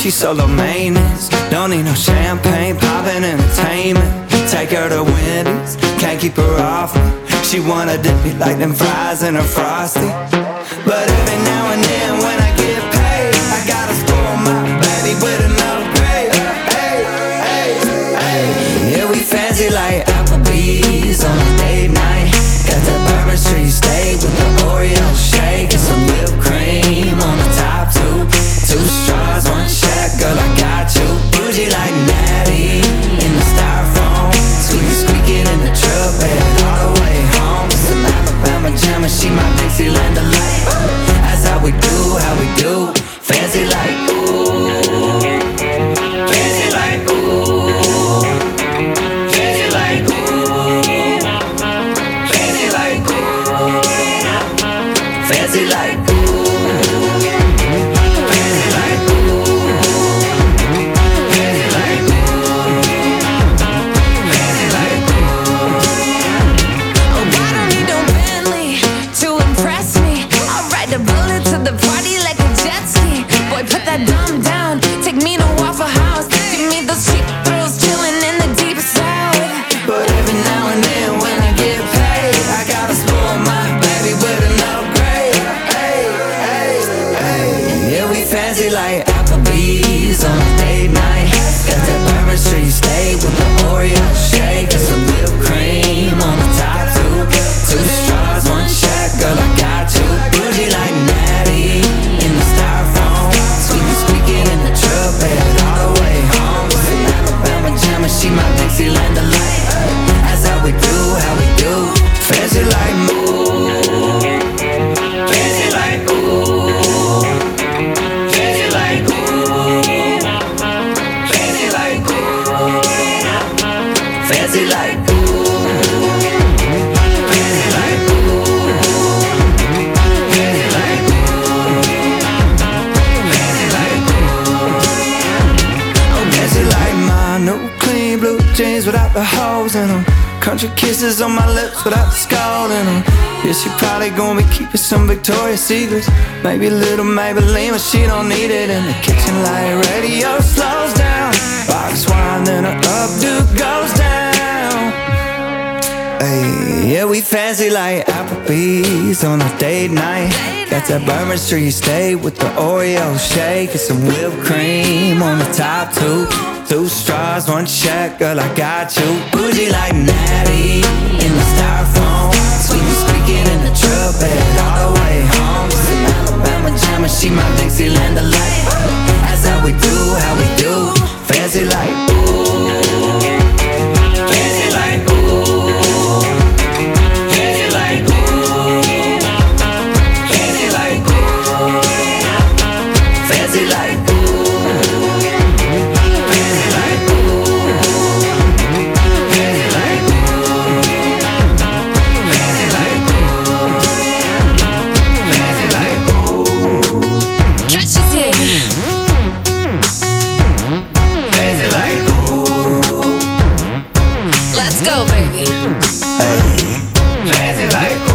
she's so low maintenance. Don't need no champagne, poppin' entertainment. Take her to Wendy's, can't keep her off me. She wanna dip me like them fries in her Frosty. But every now and then when I get paid, I gotta spoil my baby with an upgrade. Hey, hey, hey. Yeah, we fancy like Applebee's on a date night. Got the Bourbon Street steak with the Oreo shake and some whipped cream on the top too. Two straws, one check, girl, I got you. Bougie like Natty in the styrofoam. Squeaking in the truck, headed all the way home. Some Alabama jammer, she my Dixieland delight. That's how we do, fancy like ooh, fancy like ooh, fancy like ooh, fancy like ooh, fancy like ooh. Dumb down, take me to Waffle House. Give me those cheap thrills, chillin' in the deep south. But every now and then when I get paid, I gotta spoil my baby with an upgrade. Hey, hey, hey. Yeah, we fancy like Applebee's on a date night. Got that Bourbon Street steak with the Oreo shake and some whipped cream on the top too. Two straws, one check, girl, I got you. Bougie like Natty in the styrofoam. Squeaking in the truck, headed all the way home. Some Alabama jammer, she my Dixieland delight. That's how we do, fancy like ooh, fancy like ooh, fancy like ooh, fancy like ooh, fancy like ooh, fancy like ooh, fancy like like my new clean blue jeans without the holes in them. Country kisses on my lips without the skull in them. Yeah, she probably gonna be keeping some Victoria's Secrets. Maybe a little Maybelline, but she don't need it. In the kitchen light radio slows down. Box wine, then her updo goes down. Hey, yeah, we fancy like Applebee's on a date night. Got that Bourbon Street steak with the Oreo shake and some whipped cream on the top too. Two straws, one check, girl, I got you. Bougie like Natty in the styrofoam. Squeaking in the truck, headed all the way home. Some Alabama jammer, she my Dixieland delight. That's how we do, fancy like ooh, fancy like ooh, fancy like ooh, fancy like ooh, fancy like ooh. Let's go, baby. Hey, fancy like